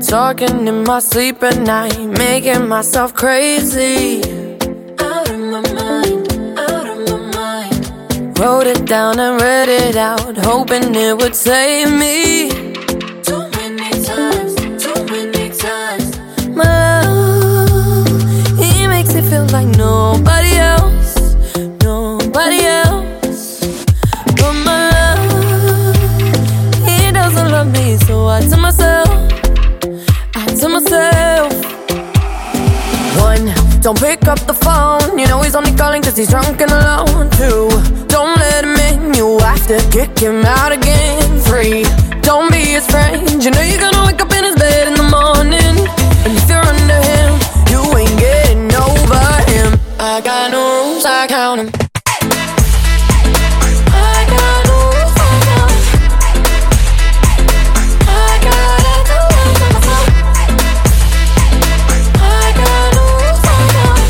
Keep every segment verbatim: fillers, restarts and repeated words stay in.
talking in my sleep at night, making myself crazy. Out of my mind, out of my mind. Wrote it down and read it out, hoping it would save me. Too many times, too many times. My love, he makes me feel like nobody else, nobody else. But my love, he doesn't love me, so I tell myself, I tell myself. One, don't pick up the phone, you know he's only calling cause he's drunk and alone. Two, don't let him in, you have to kick him out again. Three, don't be his friend, you know you're gonna wake up in his bed in the morning. And if you're under him, you ain't getting over him. I got no rules, I count them. I got no rules, I count them. I gotta do it for myself. I got no rules, I count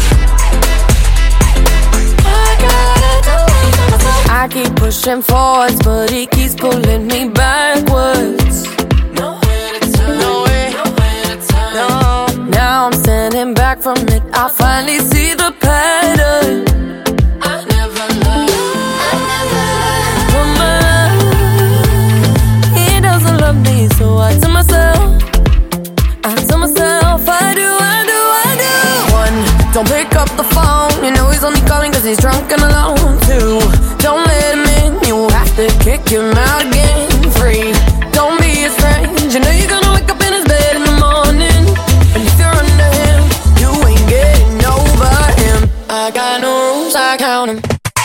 them. I gotta do it for myself. I keep pushing forwards, but he keeps pulling me backwards. Nowhere to turn, nowhere, nowhere to turn. No, now I'm standing back from it, I finally see the pattern. I never loved, I never loved. But my love, he doesn't love me, so I tell myself, I tell myself, I do, I do, I do. One, don't pick up the phone, you know he's only calling cause he's drunk and alone. Two, don't let him in, you have to kick him out again. Three, don't be his friend, you know you're gonna wake up in his bed in the morning. And if you're under him, you ain't getting over him. I got no rules, I count them.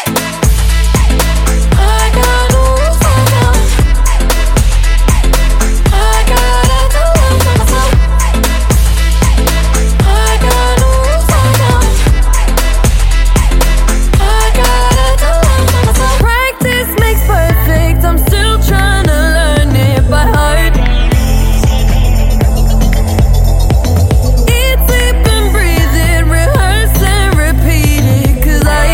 I got no rules, I count them. I gotta do it for myself. I got no rules, I count them. I gotta do it for myself. Practice makes perfect, I'm still trying to learn it by heart. Eat, sleep and breathe it, rehearse and repeat it, cause I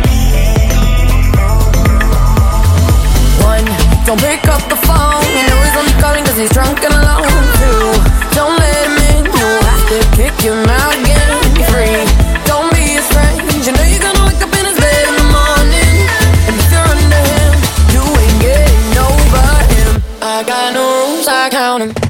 One, don't pick up the phone, you know he's only calling cause he's drunk and alone. Two, don't let him in, you have to kick him out again. Three, don't be his friend, you know you're gonna wake up in his bed in the morning. And if you're under him, you ain't getting over him. I got no rules, I count them.